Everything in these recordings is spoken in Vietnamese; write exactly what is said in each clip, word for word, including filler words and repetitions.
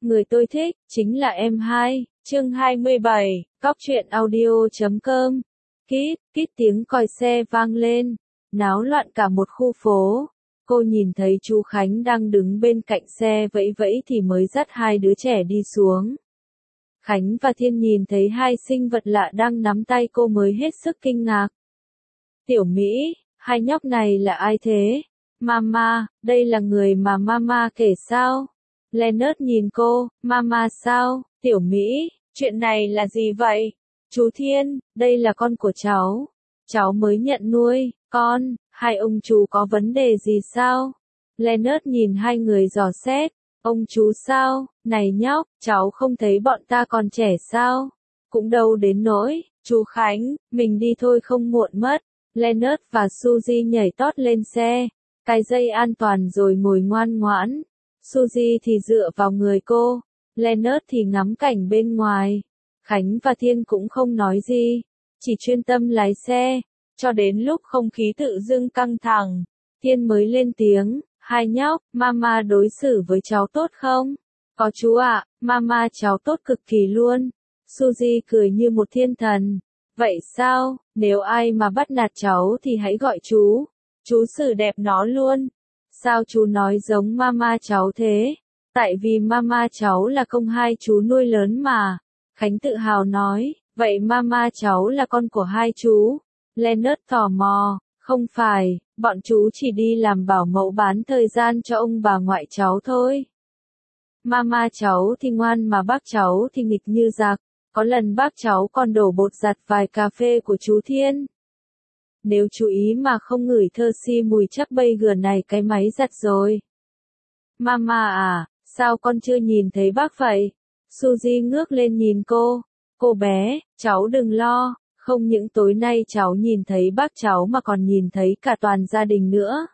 Người tôi thích, chính là em hai, chương hai mươi bảy, cóc truyện audio chấm com. Kít, kít tiếng còi xe vang lên, náo loạn cả một khu phố. Cô nhìn thấy chú Khánh đang đứng bên cạnh xe vẫy vẫy thì mới dắt hai đứa trẻ đi xuống. Khánh và Thiên nhìn thấy hai sinh vật lạ đang nắm tay cô mới hết sức kinh ngạc. Tiểu Mỹ, hai nhóc này là ai thế? Mama, đây là người mà Mama kể sao? Leonard nhìn cô, Mama sao? Tiểu Mỹ, chuyện này là gì vậy? Chú Thiên, đây là con của cháu. Cháu mới nhận nuôi, con, hai ông chú có vấn đề gì sao? Leonard nhìn hai người dò xét. Ông chú sao? Này nhóc, cháu không thấy bọn ta còn trẻ sao? Cũng đâu đến nỗi, chú Khánh, mình đi thôi không muộn mất. Leonard và Suzy nhảy tót lên xe, cài dây an toàn rồi ngồi ngoan ngoãn. Suzy thì dựa vào người cô, Leonard thì ngắm cảnh bên ngoài. Khánh và Thiên cũng không nói gì, chỉ chuyên tâm lái xe, cho đến lúc không khí tự dưng căng thẳng, Thiên mới lên tiếng, hai nhóc, Mama đối xử với cháu tốt không? Có chú ạ, à, Mama cháu tốt cực kỳ luôn. Suzy cười như một thiên thần. Vậy sao, nếu ai mà bắt nạt cháu thì hãy gọi chú. Chú xử đẹp nó luôn. Sao chú nói giống Mama cháu thế? Tại vì Mama cháu là công hai chú nuôi lớn mà. Khánh tự hào nói, vậy Mama cháu là con của hai chú. Leonard tò mò, không phải, bọn chú chỉ đi làm bảo mẫu bán thời gian cho ông bà ngoại cháu thôi. Mama cháu thì ngoan mà bác cháu thì nghịch như giặc. Có lần bác cháu còn đổ bột giặt vài cà phê của chú Thiên. Nếu chú ý mà không ngửi thơ si mùi chắc bây giờ này cái máy giặt rồi. Mama à, sao con chưa nhìn thấy bác vậy? Suzy ngước lên nhìn cô. Cô bé, cháu đừng lo, không những tối nay cháu nhìn thấy bác cháu mà còn nhìn thấy cả toàn gia đình nữa.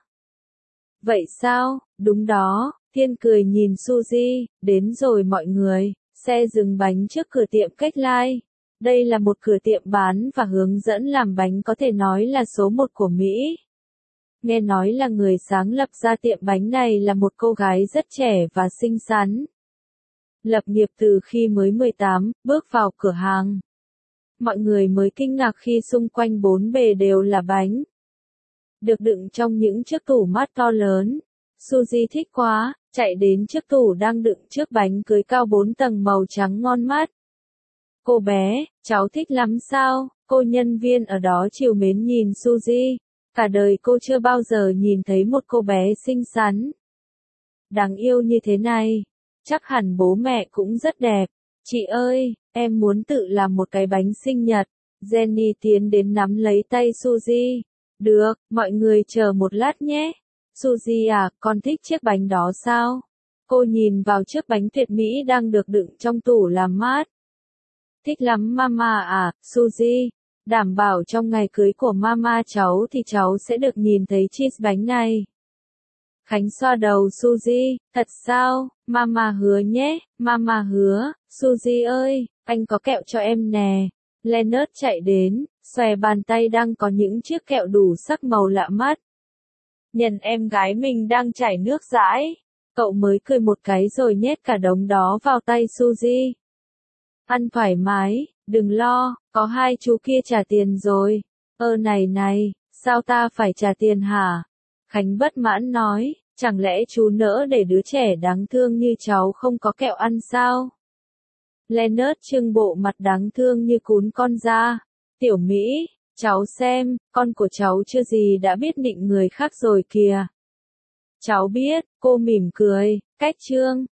Vậy sao, đúng đó, Thiên cười nhìn Suzy, đến rồi mọi người. Xe dừng bánh trước cửa tiệm Cách Lai. Đây là một cửa tiệm bán và hướng dẫn làm bánh có thể nói là số một của Mỹ. Nghe nói là người sáng lập ra tiệm bánh này là một cô gái rất trẻ và xinh xắn. Lập nghiệp từ khi mới mười tám, bước vào cửa hàng. Mọi người mới kinh ngạc khi xung quanh bốn bề đều là bánh. Được đựng trong những chiếc tủ mát to lớn. Suzy thích quá, chạy đến chiếc tủ đang đựng chiếc bánh cưới cao bốn tầng màu trắng ngon mắt. Cô bé, cháu thích lắm sao? Cô nhân viên ở đó trìu mến nhìn Suzy. Cả đời cô chưa bao giờ nhìn thấy một cô bé xinh xắn, đáng yêu như thế này. Chắc hẳn bố mẹ cũng rất đẹp. Chị ơi, em muốn tự làm một cái bánh sinh nhật. Jenny tiến đến nắm lấy tay Suzy. Được, mọi người chờ một lát nhé. Suzy à, con thích chiếc bánh đó sao? Cô nhìn vào chiếc bánh tuyệt mỹ đang được đựng trong tủ làm mát. Thích lắm Mama à, Suzy. Đảm bảo trong ngày cưới của Mama cháu thì cháu sẽ được nhìn thấy cheese bánh này. Khánh xoa đầu Suzy, thật sao? Mama hứa nhé, Mama hứa. Suzy ơi, anh có kẹo cho em nè. Leonard chạy đến, xòe bàn tay đang có những chiếc kẹo đủ sắc màu lạ mắt. Nhận em gái mình đang chảy nước dãi. Cậu mới cười một cái rồi nhét cả đống đó vào tay Suzy. Ăn thoải mái, đừng lo, có hai chú kia trả tiền rồi. Ơ này này, sao ta phải trả tiền hả? Khánh bất mãn nói, chẳng lẽ chú nỡ để đứa trẻ đáng thương như cháu không có kẹo ăn sao? Leonard trưng bộ mặt đáng thương như cún con ra. Tiểu Mỹ, cháu xem, con của cháu chưa gì đã biết nịnh người khác rồi kìa. Cháu biết, cô mỉm cười, cách chương.